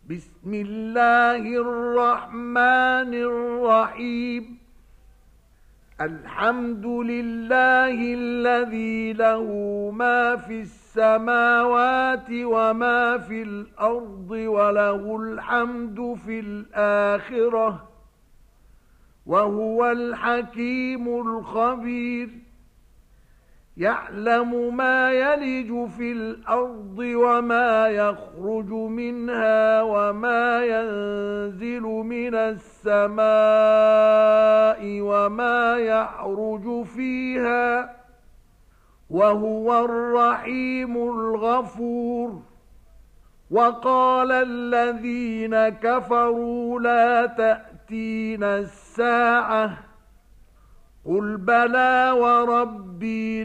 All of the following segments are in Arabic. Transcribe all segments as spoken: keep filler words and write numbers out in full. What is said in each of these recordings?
بسم الله الرحمن الرحيم. الحمد لله الذي له ما في السماوات وما في الأرض وله الحمد في الآخرة وهو الحكيم الخبير. يعلم ما يلج في الأرض وما يخرج منها وما ينزل من السماء وما يعرج فيها وهو الرحيم الغفور. وقال الذين كفروا لا تأتينا الساعة قل بلى وربي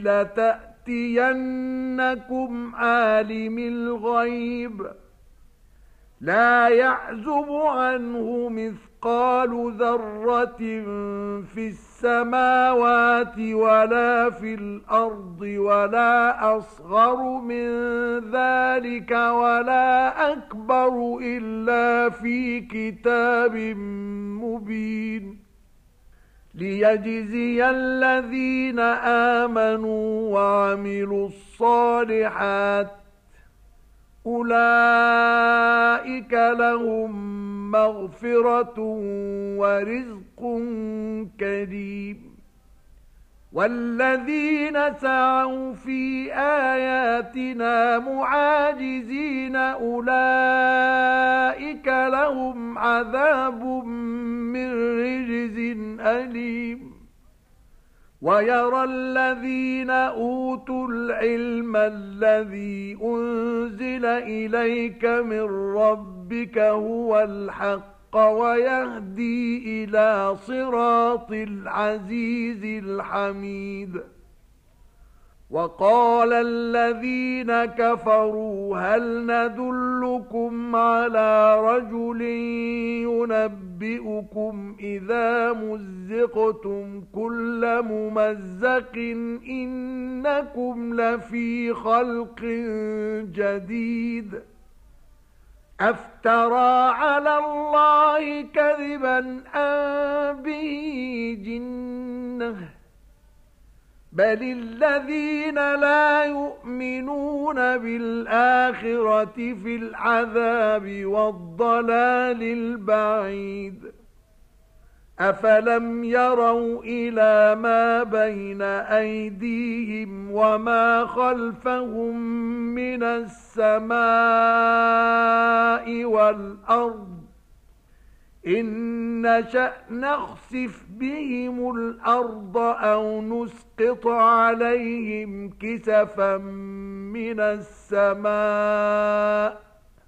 لتأتينكم عالم الغيب لا يعزب عنه مثقال ذرة في السماوات ولا في الأرض ولا أصغر من ذلك ولا أكبر إلا في كتاب مبين. ليجزي الذين آمنوا وعملوا الصالحات أولئك لهم مغفرة ورزق كريم. والذين سعوا في آياتنا معاجزين أولئك لهم عذاب من رجز أليم. ويرى الذين أوتوا العلم الذي أنزل إليك من ربك هو الحق ويهدي إلى صراط العزيز الحميد. وقال الذين كفروا هل ندلكم على رجل ينبئكم إذا مزقتم كل ممزق إنكم لفي خلق جديد. أفترى على الله كذبا أم به جنة بل الذين لا يؤمنون بالآخرة في العذاب والضلال البعيد. أفلم يروا إلى ما بين أيديهم وما خلفهم من السماء والأرض إن نشأ نخسف بهم الأرض أو نسقط عليهم كسفا من السماء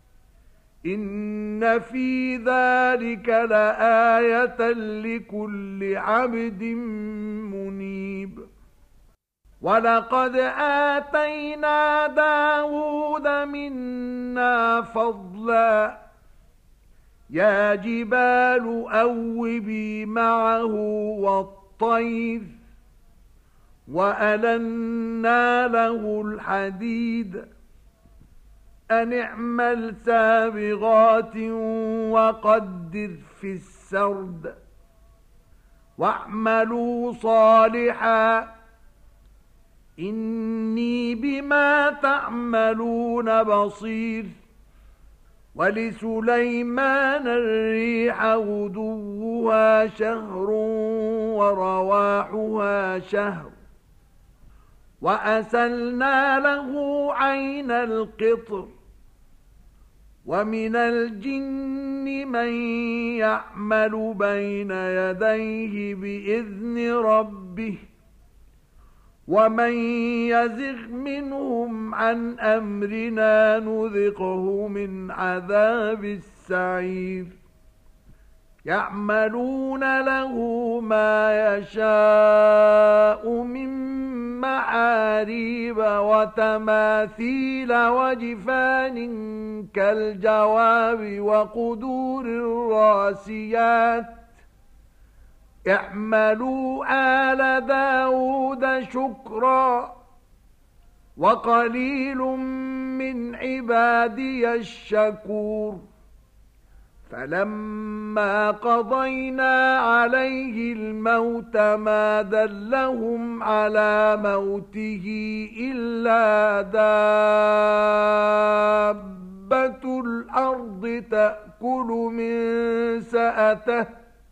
إن في ذلك لآية لكل عبد منيب. ولقد آتينا داود منا فضلا يا جبال أوبي معه والطير وألنا له الحديد أن اعمل سابغات وقدر في السرد واعملوا صالحا إني بما تعملون بصير. ولسليمان الريح غدوها شهر ورواحها شهر وأسلنا له عين القطر. ومن الجن من يعمل بين يديه بإذن ربه ومن يزغ منهم عن أمرنا نذقه من عذاب السعير. يعملون له ما يشاء من محاريب وتماثيل وجفان كالجواب وقدور الراسيات اعملوا آل داود شكرا وقليل من عبادي الشكور فلما قضينا عليه الموت ما دلهم على موته إلا دابة الأرض تأكل من سأته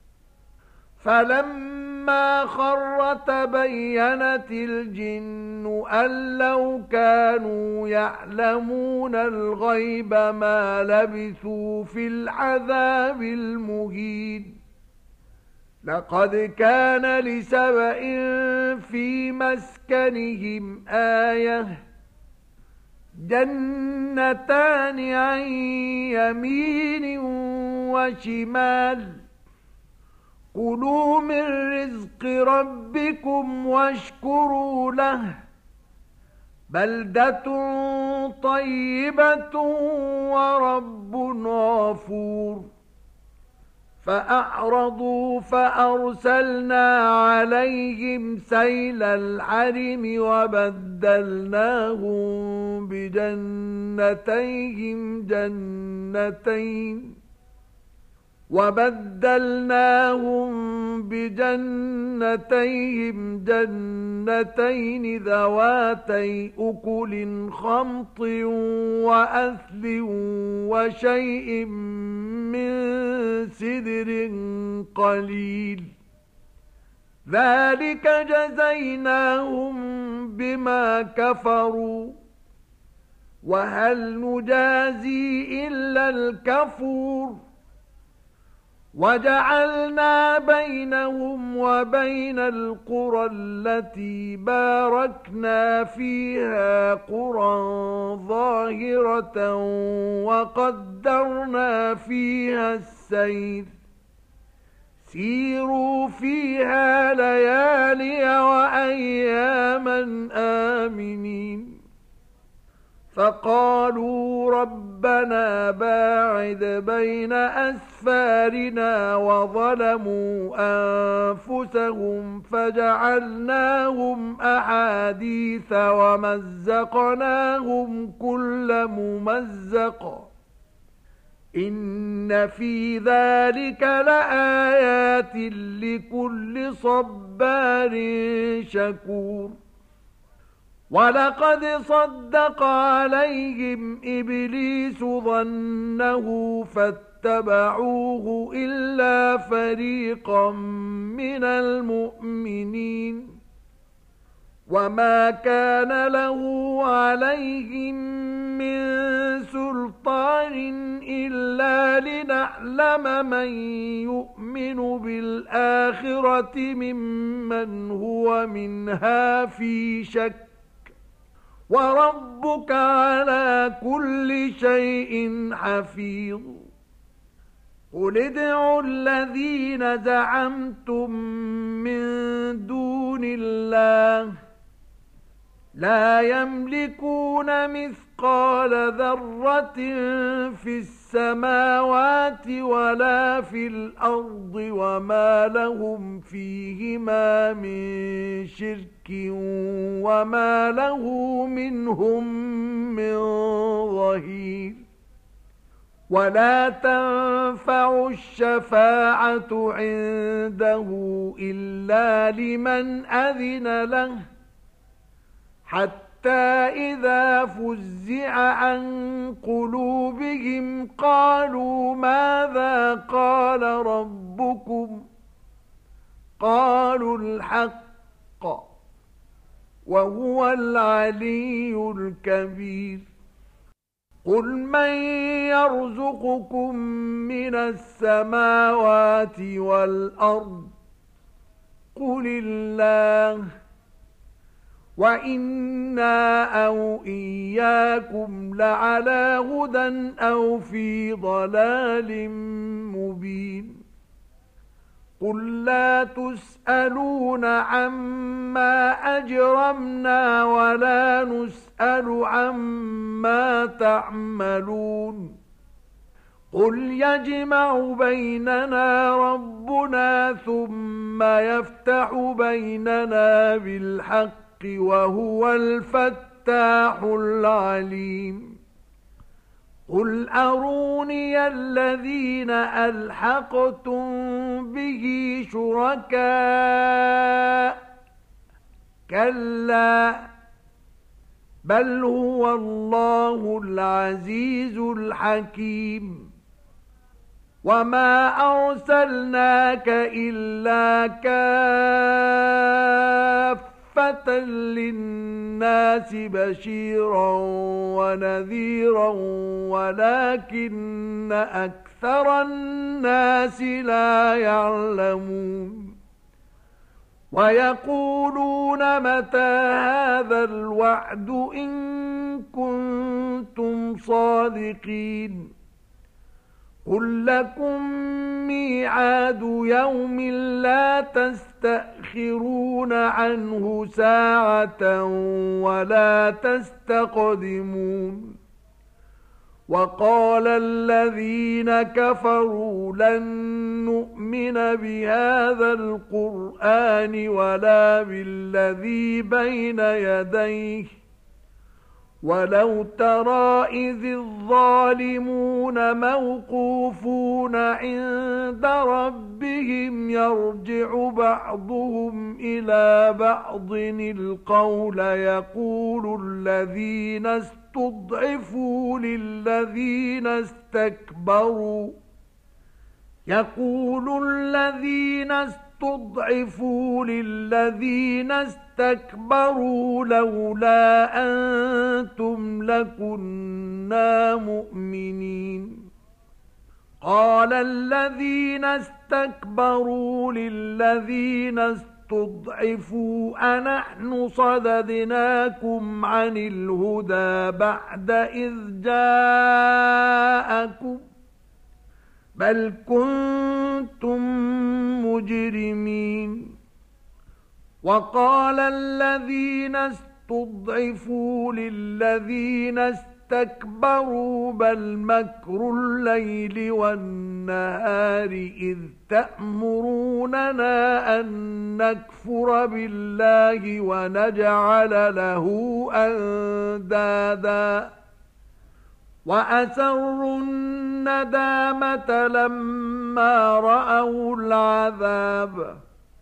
فلما خر تبينت الجن أن لو كانوا يعلمون الغيب ما لبثوا في العذاب المهين لقد كان لسبإ في مسكنهم آية جنتان عن يمين وشمال كلوا من رزق ربكم واشكروا له بلدة طيبة ورب غفور فأعرضوا فأرسلنا عليهم سيل العرم وبدلناهم بجنتيهم جنتين وبدلناهم بجنتيهم جنتين ذواتي أكل خمط وأثل وشيء من سدر قليل ذلك جزيناهم بما كفروا وهل نجازي إلا الكفور وجعلنا بينهم وبين القرى التي باركنا فيها قرى ظاهرة وقدرنا فيها السير سيروا فيها ليالي وأياما آمنين فقالوا ربنا باعد بين أسفارنا وظلموا أنفسهم فجعلناهم أحاديث ومزقناهم كل ممزق إن في ذلك لآيات لكل صبار شكور ولقد صدق عليهم إبليس ظنه فاتبعوه إلا فريقا من المؤمنين وما كان له عليهم من سلطان إلا لنعلم من يؤمن بالآخرة ممن هو منها في شك وربك على كل شيء حفيظ قل ادعوا الذين زعمتم من دون الله لا يملكون مثقال ذرة في السماوات ولا في الأرض وما لهم فيهما من شرك وما له منهم من ظهير ولا تنفع الشفاعة عنده إلا لمن أذن له حتى إذا فزع عن قلوبهم قالوا ماذا قال ربكم قالوا الحق وهو العلي الكبير قل من يرزقكم من السماوات والأرض قل الله وإنا أو إياكم لعلى هدى أو في ضلال مبين قل لا تسألون عما أجرمنا ولا نسأل عما تعملون قل يجمع بيننا ربنا ثم يفتح بيننا بالحق وهو الفتاح العليم قل أروني الذين ألحقتم به شركاء كلا بل هو الله العزيز الحكيم وما أرسلناك إلا كافة للناس بشيرا ونذيرا ولكن أكثر الناس لا يعلمون ويقولون متى هذا الوعد إن كنتم صادقين قل لكم ميعاد يوم لا تستأخرون عنه ساعة ولا تستقدمون وقال الذين كفروا لن نؤمن بهذا القرآن ولا بالذي بين يديه ولو ترى إذ الظالمون موقوفون عند ربهم يرجع بعضهم إلى بعض القول يقول الذين استضعفوا للذين استكبروا يقول الذين استضعفوا للذين استكبروا لولا أنتم لكنا مؤمنين قال الذين استكبروا للذين استضعفوا أنحن صددناكم عن الهدى بعد إذ جاءكم بل كنتم مجرمين وقال الذين استضعفوا للذين استكبروا بل مكر الليل والنهار إذ تأمروننا أن نكفر بالله ونجعل له أندادا وأسروا الندامة لما رأوا العذاب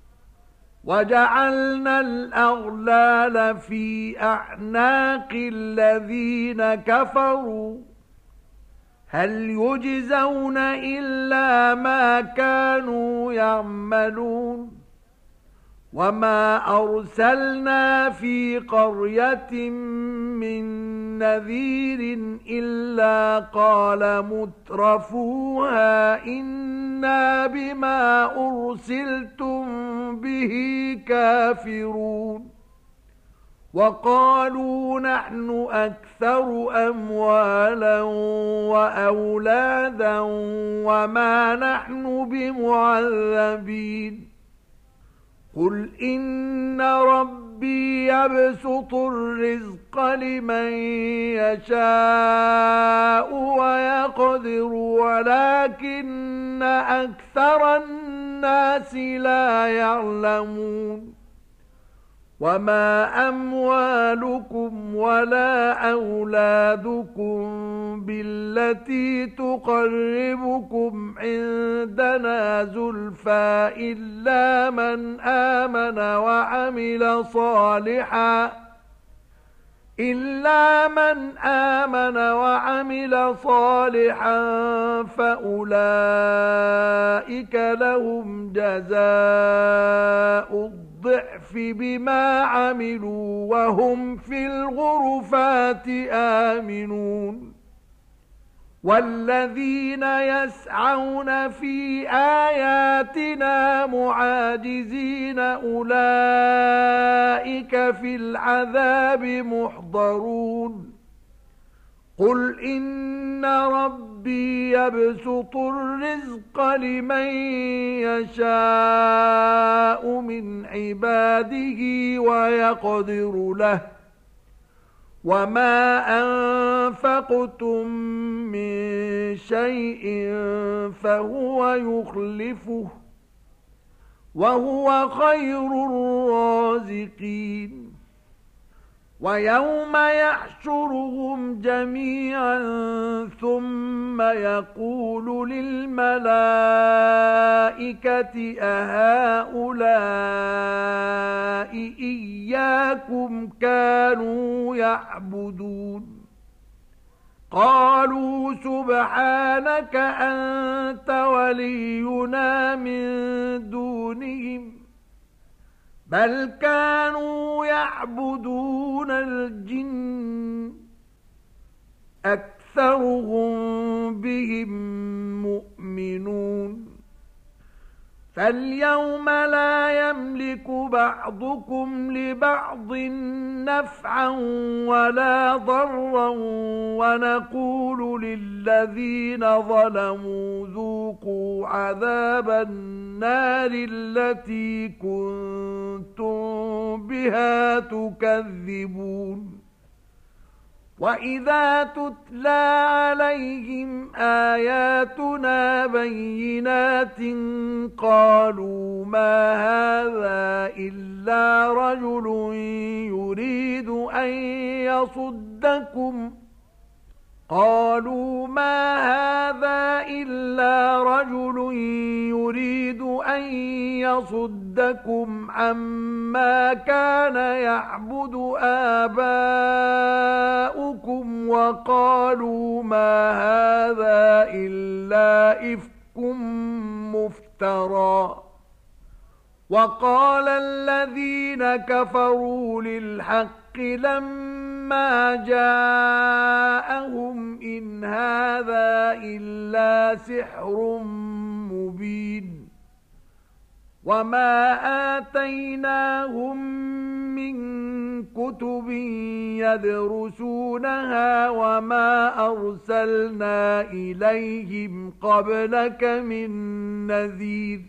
وجعلنا الأغلال في أعناق الذين كفروا هل يجزون إلا ما كانوا يعملون وما أرسلنا في قرية من نذير إلا قال مترفوها إنا بما أرسلتم به كافرون وقالوا نحن أكثر أموالا وأولادا وما نحن بمعذبين قل إن ربي يبسط الرزق لمن يشاء ويقدر ولكن أكثر الناس لا يعلمون وما أموالكم ولا أولادكم بالتي تقربكم عندنا زلفى إلا من آمن وعمل صالحا إلا من آمن وعمل صالحا فأولئك لهم جزاء الضعف بما عملوا وهم في الغرفات آمنون والذين يسعون في آياتنا معاجزين أولئك في العذاب محضرون قل إن ربي يبسط الرزق لمن يشاء من عباده ويقدر له وما أنفقتم من شيء فهو يخلفه وهو خير الرازقين ويوم يحشرهم جميعا ثم يقول للملائكة أهؤلاء إياكم كانوا يعبدون قالوا سبحانك أنت ولينا من دونهم بل كانوا يعبدون الجن أكثرهم بهم مؤمنون فاليوم لا يملك بعضكم لبعض نفعا ولا ضرا ونقول للذين ظلموا ذوقوا عذاب النار التي كنتم بها تكذبون وإذا تتلى عليهم آياتنا بينات قالوا ما هذا إلا رجل يريد أن يصدكم قالوا ما هذا إلا رجل يريد أن يصدكم عما كان يعبد آباؤكم وقالوا ما هذا إلا إفك مفترى وقال الذين كفروا للحق لما جاءهم إن هذا إلا سحر مبين وما آتيناهم من كتب يدرسونها وما أرسلنا إليهم قبلك من نذير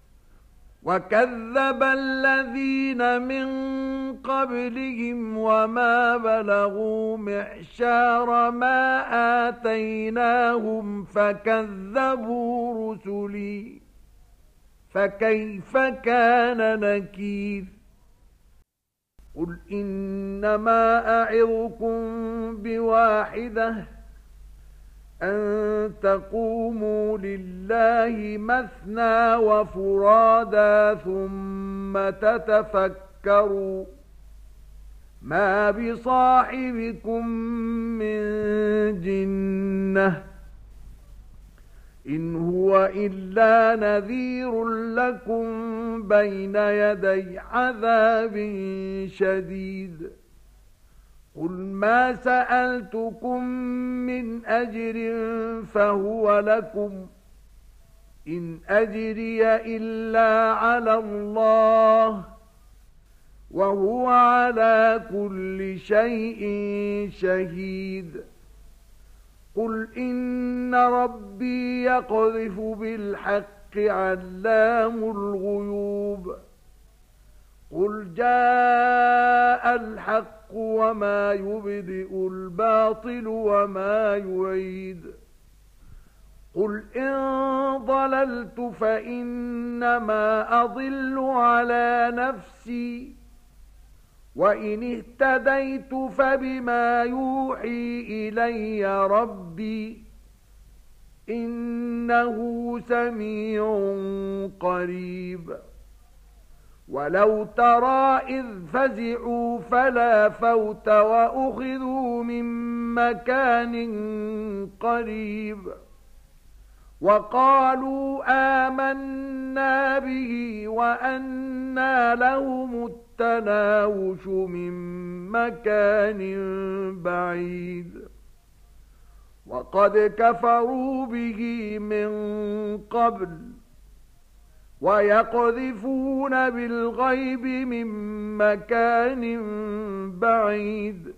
وكذب الذين من قبلهم وما بلغوا معشار ما آتيناهم فكذبوا رسلي فكيف كان نكير قل إنما أعظكم بواحدة أن تقوموا لله مثنى وفرادا ثم تتفكروا ما بصاحبكم من جنة إن هو إلا نذير لكم بين يدي عذاب شديد قل ما سألتكم من أجر فهو لكم إن أجري إلا على الله وهو على كل شيء شهيد قل إن ربي يقذف بالحق علام الغيوب قل جاء الحق وما يبدئ الباطل وما يعيد قل إن ضللت فإنما أضل على نفسي وإن اهتديت فبما يوحي إلي ربي إنه سميع قريب ولو ترى إذ فزعوا فلا فوت وأخذوا من مكان قريب وقالوا آمنا به وأنى لهم التناوش من مكان بعيد وقد كفروا به من قبل ويقذفون بالغيب من مكان بعيد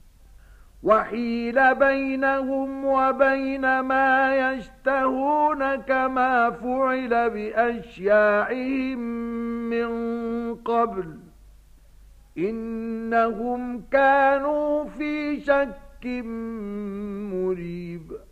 وحيل بينهم وبين ما يشتهون كما فعل بأشياعهم من قبل إنهم كانوا في شك مريب